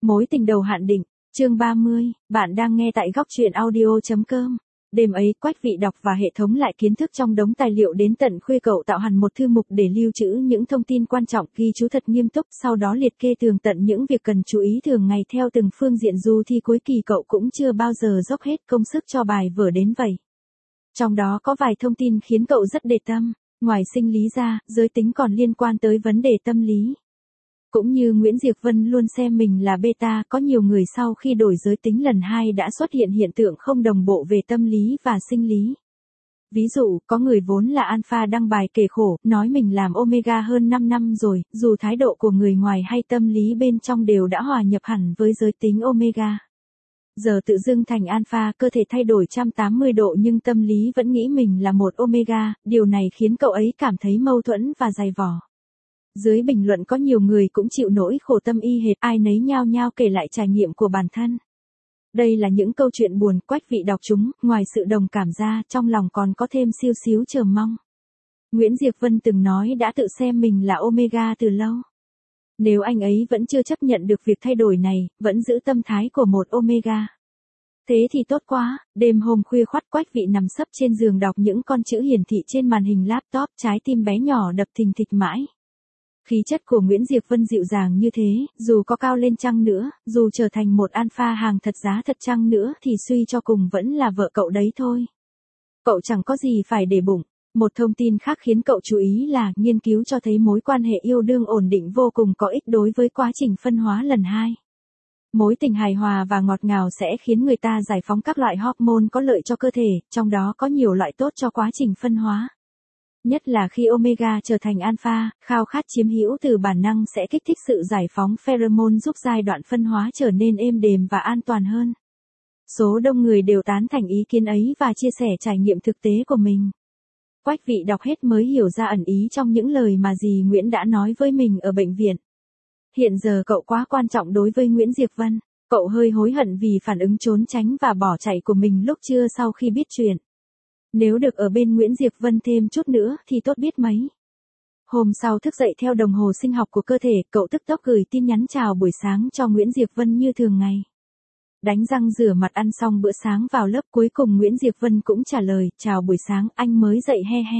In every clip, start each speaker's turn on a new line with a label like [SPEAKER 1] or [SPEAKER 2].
[SPEAKER 1] Mối tình đầu hạn định, chương 30, bạn đang nghe tại góc truyện audio.com. Đêm ấy, Quách Vị đọc và hệ thống lại kiến thức trong đống tài liệu đến tận khuya. Cậu tạo hẳn một thư mục để lưu trữ những thông tin quan trọng, ghi chú thật nghiêm túc, sau đó liệt kê tường tận những việc cần chú ý thường ngày theo từng phương diện. Dù thi cuối kỳ cậu cũng chưa bao giờ dốc hết công sức cho bài vở đến vậy. Trong đó có vài thông tin khiến cậu rất để tâm, ngoài sinh lý ra, giới tính còn liên quan tới vấn đề tâm lý. Cũng như Nguyễn Diệp Vân luôn xem mình là beta, có nhiều người sau khi đổi giới tính lần 2 đã xuất hiện hiện tượng không đồng bộ về tâm lý và sinh lý. Ví dụ, có người vốn là alpha đăng bài kể khổ, nói mình làm omega hơn 5 năm rồi, dù thái độ của người ngoài hay tâm lý bên trong đều đã hòa nhập hẳn với giới tính omega. Giờ tự dưng thành alpha, cơ thể thay đổi 180 độ nhưng tâm lý vẫn nghĩ mình là một omega, điều này khiến cậu ấy cảm thấy mâu thuẫn và dày vò. Dưới bình luận có nhiều người cũng chịu nỗi khổ tâm y hệt, ai nấy nhao nhao kể lại trải nghiệm của bản thân. Đây là những câu chuyện buồn, Quách Vị đọc chúng, ngoài sự đồng cảm ra, trong lòng còn có thêm siêu xíu chờ mong. Nguyễn Diệp Vân từng nói đã tự xem mình là omega từ lâu. Nếu anh ấy vẫn chưa chấp nhận được việc thay đổi này, vẫn giữ tâm thái của một omega, thế thì tốt quá. Đêm hôm khuya khoắt, Quách Vị nằm sấp trên giường đọc những con chữ hiển thị trên màn hình laptop, trái tim bé nhỏ đập thình thịch mãi. Khí chất của Nguyễn Diệp Vân dịu dàng như thế, dù có cao lên chăng nữa, dù trở thành một alpha hàng thật giá thật chăng nữa thì suy cho cùng vẫn là vợ cậu đấy thôi. Cậu chẳng có gì phải để bụng. Một thông tin khác khiến cậu chú ý là nghiên cứu cho thấy mối quan hệ yêu đương ổn định vô cùng có ích đối với quá trình phân hóa lần 2. Mối tình hài hòa và ngọt ngào sẽ khiến người ta giải phóng các loại hormone có lợi cho cơ thể, trong đó có nhiều loại tốt cho quá trình phân hóa. Nhất là khi omega trở thành alpha, khao khát chiếm hữu từ bản năng sẽ kích thích sự giải phóng pheromone giúp giai đoạn phân hóa trở nên êm đềm và an toàn hơn. Số đông người đều tán thành ý kiến ấy và chia sẻ trải nghiệm thực tế của mình. Quách Vị đọc hết mới hiểu ra ẩn ý trong những lời mà dì Nguyễn đã nói với mình ở bệnh viện. Hiện giờ cậu quá quan trọng đối với Nguyễn Diệp Vân. Cậu hơi hối hận vì phản ứng trốn tránh và bỏ chạy của mình lúc trưa sau khi biết chuyện. Nếu được ở bên Nguyễn Diệp Vân thêm chút nữa thì tốt biết mấy. Hôm sau thức dậy theo đồng hồ sinh học của cơ thể, cậu tức tốc gửi tin nhắn chào buổi sáng cho Nguyễn Diệp Vân như thường ngày. Đánh răng rửa mặt ăn xong bữa sáng vào lớp, cuối cùng Nguyễn Diệp Vân cũng trả lời, chào buổi sáng, anh mới dậy he he.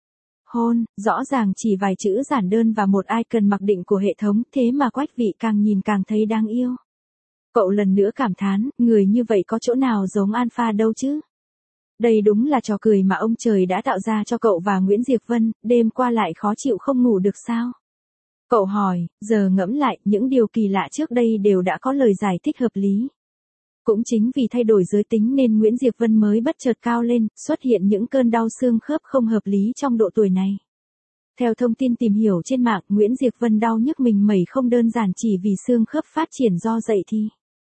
[SPEAKER 1] Hôn, rõ ràng chỉ vài chữ giản đơn và một icon mặc định của hệ thống, thế mà Quách Vị càng nhìn càng thấy đáng yêu. Cậu lần nữa cảm thán, người như vậy có chỗ nào giống alpha đâu chứ. Đây đúng là trò cười mà ông trời đã tạo ra cho cậu và Nguyễn Diệp Vân, đêm qua lại khó chịu không ngủ được sao? Cậu hỏi, giờ ngẫm lại, những điều kỳ lạ trước đây đều đã có lời giải thích hợp lý. Cũng chính vì thay đổi giới tính nên Nguyễn Diệp Vân mới bất chợt cao lên, xuất hiện những cơn đau xương khớp không hợp lý trong độ tuổi này. Theo thông tin tìm hiểu trên mạng, Nguyễn Diệp Vân đau nhức mình mẩy không đơn giản chỉ vì xương khớp phát triển do dậy thì.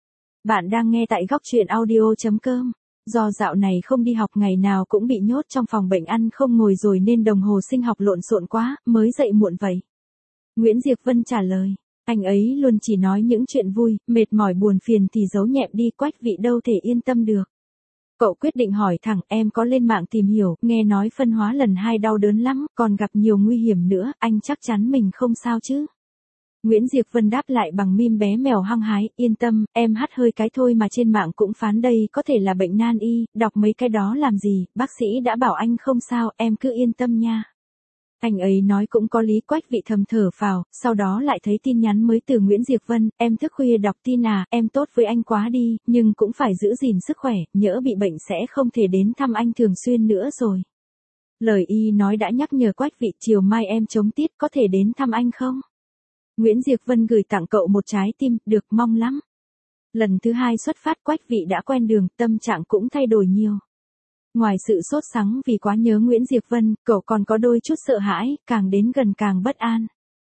[SPEAKER 1] Bạn đang nghe tại góc truyện audio.com. Do dạo này không đi học, ngày nào cũng bị nhốt trong phòng bệnh ăn không ngồi rồi nên đồng hồ sinh học lộn xộn quá, mới dậy muộn vậy. Nguyễn Diệp Vân trả lời, anh ấy luôn chỉ nói những chuyện vui, mệt mỏi buồn phiền thì giấu nhẹm đi. Quách Vị đâu thể yên tâm được. Cậu quyết định hỏi thẳng, em có lên mạng tìm hiểu, nghe nói phân hóa lần 2 đau đớn lắm, còn gặp nhiều nguy hiểm nữa, anh chắc chắn mình không sao chứ? Nguyễn Diệp Vân đáp lại bằng meme bé mèo hăng hái, yên tâm, em hắt hơi cái thôi mà trên mạng cũng phán đây có thể là bệnh nan y, đọc mấy cái đó làm gì, bác sĩ đã bảo anh không sao, em cứ yên tâm nha. Anh ấy nói cũng có lý. Quách Vị thầm thở phào, sau đó lại thấy tin nhắn mới từ Nguyễn Diệp Vân, em thức khuya đọc tin à, em tốt với anh quá đi, nhưng cũng phải giữ gìn sức khỏe, nhỡ bị bệnh sẽ không thể đến thăm anh thường xuyên nữa rồi. Lời y nói đã nhắc nhở Quách Vị, chiều mai em chống tiết có thể đến thăm anh không? Nguyễn Diệp Vân gửi tặng cậu một trái tim, được, mong lắm. Lần thứ 2 xuất phát, Quách Vị đã quen đường, tâm trạng cũng thay đổi nhiều. Ngoài sự sốt sắng vì quá nhớ Nguyễn Diệp Vân, cậu còn có đôi chút sợ hãi, càng đến gần càng bất an.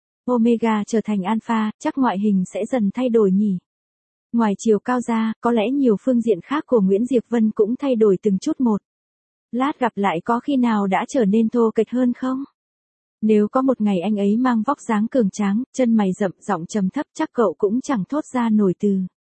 [SPEAKER 1] Omega trở thành alpha, chắc ngoại hình sẽ dần thay đổi nhỉ. Ngoài chiều cao ra, có lẽ nhiều phương diện khác của Nguyễn Diệp Vân cũng thay đổi từng chút một. Lát gặp lại có khi nào đã trở nên thô kệch hơn không? Nếu có một ngày anh ấy mang vóc dáng cường tráng, chân mày rậm, giọng trầm thấp, chắc cậu cũng chẳng thốt ra nổi từ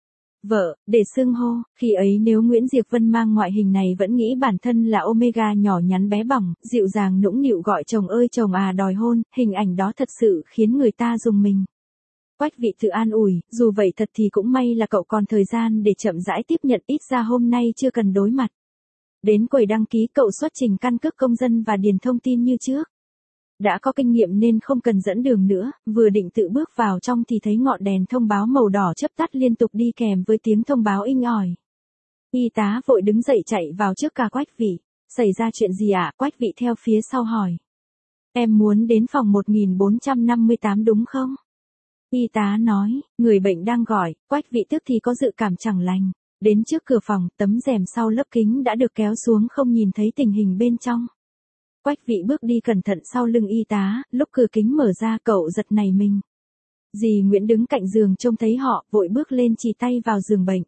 [SPEAKER 1] vợ để xưng hô. Khi ấy nếu Nguyễn Diệp Vân mang ngoại hình này vẫn nghĩ bản thân là omega nhỏ nhắn bé bỏng, dịu dàng nũng nịu gọi chồng ơi chồng à đòi hôn, hình ảnh đó thật sự khiến người ta rùng mình. Quách Vị tự an ủi, dù vậy thật thì cũng may là cậu còn thời gian để chậm rãi tiếp nhận, ít ra hôm nay chưa cần đối mặt. Đến quầy đăng ký cậu xuất trình căn cước công dân và điền thông tin như trước. Đã có kinh nghiệm nên không cần dẫn đường nữa, vừa định tự bước vào trong thì thấy ngọn đèn thông báo màu đỏ chớp tắt liên tục đi kèm với tiếng thông báo inh ỏi. Y tá vội đứng dậy chạy vào trước cả Quách Vị. Xảy ra chuyện gì ạ? Quách Vị theo phía sau hỏi. Em muốn đến phòng 1458 đúng không? Y tá nói, người bệnh đang gọi. Quách Vị tức thì có dự cảm chẳng lành. Đến trước cửa phòng, tấm rèm sau lớp kính đã được kéo xuống không nhìn thấy tình hình bên trong. Quách Vị bước đi cẩn thận sau lưng y tá, lúc cửa kính mở ra cậu giật nảy mình. Dì Nguyễn đứng cạnh giường trông thấy họ, vội bước lên chì tay vào giường bệnh.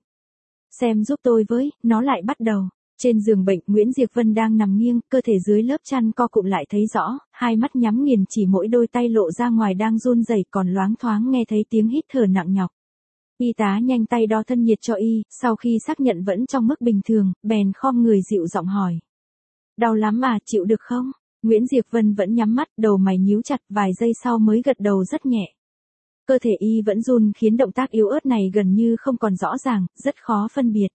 [SPEAKER 1] Xem giúp tôi với, nó lại bắt đầu. Trên giường bệnh, Nguyễn Diệp Vân đang nằm nghiêng, cơ thể dưới lớp chăn co cụm lại thấy rõ, hai mắt nhắm nghiền chỉ mỗi đôi tay lộ ra ngoài đang run rẩy, còn loáng thoáng nghe thấy tiếng hít thở nặng nhọc. Y tá nhanh tay đo thân nhiệt cho y, sau khi xác nhận vẫn trong mức bình thường, bèn khom người dịu giọng hỏi. Đau lắm à, chịu được không? Nguyễn Diệp Vân vẫn nhắm mắt, đầu mày nhíu chặt, vài giây sau mới gật đầu rất nhẹ. Cơ thể y vẫn run khiến động tác yếu ớt này gần như không còn rõ ràng, rất khó phân biệt.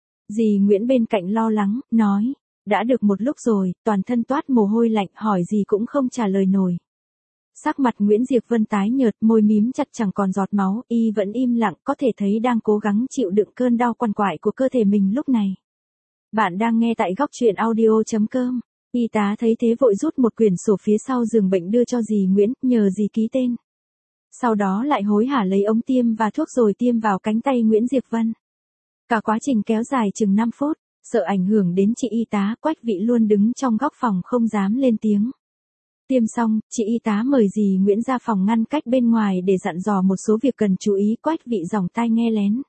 [SPEAKER 1] Dì Nguyễn bên cạnh lo lắng, nói, đã được một lúc rồi, toàn thân toát mồ hôi lạnh, hỏi gì cũng không trả lời nổi. Sắc mặt Nguyễn Diệp Vân tái nhợt, môi mím chặt chẳng còn giọt máu, y vẫn im lặng, có thể thấy đang cố gắng chịu đựng cơn đau quằn quại của cơ thể mình lúc này. Bạn đang nghe tại góc truyện audio.com. Y tá thấy thế vội rút một quyển sổ phía sau giường bệnh đưa cho dì Nguyễn, nhờ dì ký tên. Sau đó lại hối hả lấy ống tiêm và thuốc rồi tiêm vào cánh tay Nguyễn Diệp Vân. Cả quá trình kéo dài chừng 5 phút, sợ ảnh hưởng đến chị y tá, Quách Vị luôn đứng trong góc phòng không dám lên tiếng. Tiêm xong, chị y tá mời dì Nguyễn ra phòng ngăn cách bên ngoài để dặn dò một số việc cần chú ý. Quách Vị giỏng tai nghe lén.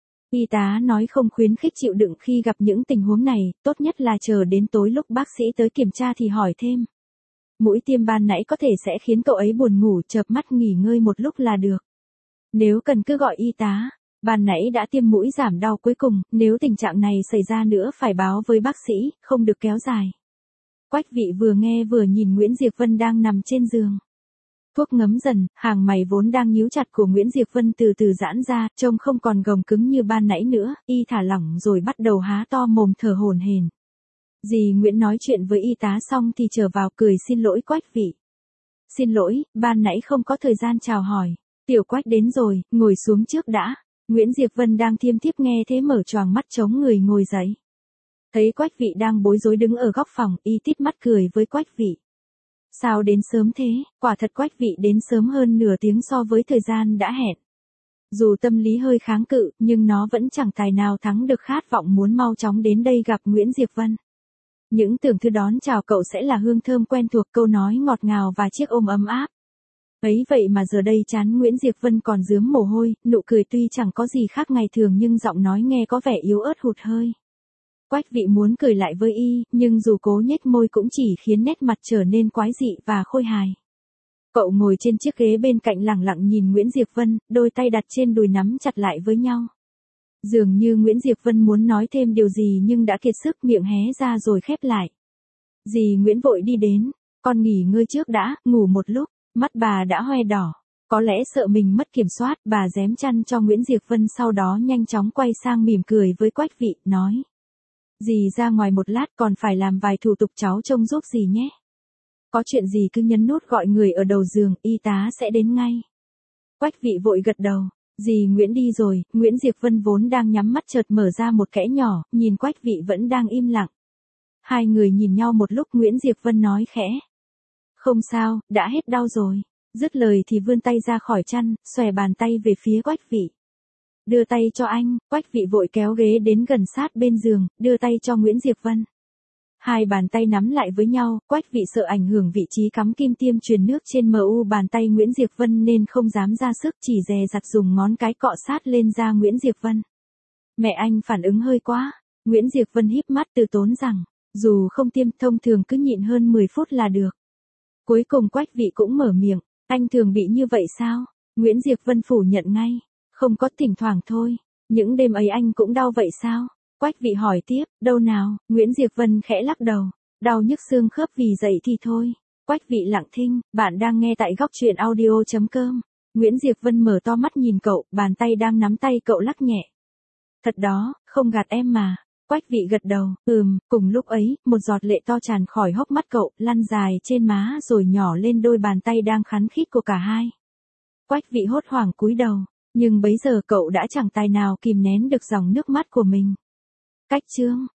[SPEAKER 1] Y tá nói không khuyến khích chịu đựng khi gặp những tình huống này, tốt nhất là chờ đến tối lúc bác sĩ tới kiểm tra thì hỏi thêm. Mũi tiêm ban nãy có thể sẽ khiến cậu ấy buồn ngủ, chợp mắt nghỉ ngơi một lúc là được. Nếu cần cứ gọi y tá. Ban nãy đã tiêm mũi giảm đau cuối cùng, nếu tình trạng này xảy ra nữa phải báo với bác sĩ, không được kéo dài. Quách Vị vừa nghe vừa nhìn Nguyễn Diệp Vân đang nằm trên giường. Thuốc ngấm dần, hàng mày vốn đang nhíu chặt của Nguyễn Diệp Vân từ từ giãn ra, trông không còn gồng cứng như ban nãy nữa, y thả lỏng rồi bắt đầu há to mồm thở hổn hển. Dì Nguyễn nói chuyện với y tá xong thì trở vào cười xin lỗi Quách Vị. Xin lỗi, ban nãy không có thời gian chào hỏi. Tiểu Quách đến rồi, ngồi xuống trước đã. Nguyễn Diệp Vân đang thiêm thiếp nghe thế mở choàng mắt chống người ngồi dậy. Thấy Quách Vị đang bối rối đứng ở góc phòng, y tít mắt cười với Quách Vị. Sao đến sớm thế? Quả thật Quách Vị đến sớm hơn nửa tiếng so với thời gian đã hẹn. Dù tâm lý hơi kháng cự, nhưng nó vẫn chẳng tài nào thắng được khát vọng muốn mau chóng đến đây gặp Nguyễn Diệp Vân. Những tưởng thư đón chào cậu sẽ là hương thơm quen thuộc, câu nói ngọt ngào và chiếc ôm ấm áp. Ấy vậy mà giờ đây trán Nguyễn Diệp Vân còn rướm mồ hôi, nụ cười tuy chẳng có gì khác ngày thường nhưng giọng nói nghe có vẻ yếu ớt hụt hơi. Quách Vị muốn cười lại với y, nhưng dù cố nhếch môi cũng chỉ khiến nét mặt trở nên quái dị và khôi hài. Cậu ngồi trên chiếc ghế bên cạnh lẳng lặng nhìn Nguyễn Diệp Vân, đôi tay đặt trên đùi nắm chặt lại với nhau. Dường như Nguyễn Diệp Vân muốn nói thêm điều gì nhưng đã kiệt sức, miệng hé ra rồi khép lại. Dì Nguyễn vội đi đến, con nghỉ ngơi trước đã, ngủ một lúc. Mắt bà đã hoe đỏ, có lẽ sợ mình mất kiểm soát, bà giém chăn cho Nguyễn Diệp Vân sau đó nhanh chóng quay sang mỉm cười với Quách Vị, nói. Dì ra ngoài một lát còn phải làm vài thủ tục, cháu trông giúp dì nhé. Có chuyện gì cứ nhấn nút gọi người ở đầu giường, y tá sẽ đến ngay. Quách Vị vội gật đầu, dì Nguyễn đi rồi, Nguyễn Diệp Vân vốn đang nhắm mắt chợt mở ra một kẽ nhỏ, nhìn Quách Vị vẫn đang im lặng. Hai người nhìn nhau một lúc, Nguyễn Diệp Vân nói khẽ. Không sao, đã hết đau rồi. Dứt lời thì vươn tay ra khỏi chăn, xòe bàn tay về phía Quách Vị. Đưa tay cho anh. Quách Vị vội kéo ghế đến gần sát bên giường, đưa tay cho Nguyễn Diệp Vân. Hai bàn tay nắm lại với nhau, Quách Vị sợ ảnh hưởng vị trí cắm kim tiêm truyền nước trên mu bàn tay Nguyễn Diệp Vân nên không dám ra sức, chỉ dè dặt dùng ngón cái cọ sát lên da Nguyễn Diệp Vân. Mẹ anh phản ứng hơi quá. Nguyễn Diệp Vân híp mắt từ tốn rằng, dù không tiêm thông thường cứ nhịn hơn 10 phút là được. Cuối cùng Quách Vị cũng mở miệng, anh thường bị như vậy sao? Nguyễn Diệp Vân phủ nhận ngay, không có, thỉnh thoảng thôi. Những đêm ấy anh cũng đau vậy sao? Quách Vị hỏi tiếp, đâu nào? Nguyễn Diệp Vân khẽ lắc đầu, đau nhức xương khớp vì dậy thì thôi. Quách Vị lặng thinh, bạn đang nghe tại góc truyện audio.com. Nguyễn Diệp Vân mở to mắt nhìn cậu, bàn tay đang nắm tay cậu lắc nhẹ. Thật đó, không gạt em mà. Quách Vị gật đầu, cùng lúc ấy, một giọt lệ to tràn khỏi hốc mắt cậu, lăn dài trên má rồi nhỏ lên đôi bàn tay đang khắn khít của cả hai. Quách Vị hốt hoảng cúi đầu, nhưng bấy giờ cậu đã chẳng tài nào kìm nén được dòng nước mắt của mình. Cách chương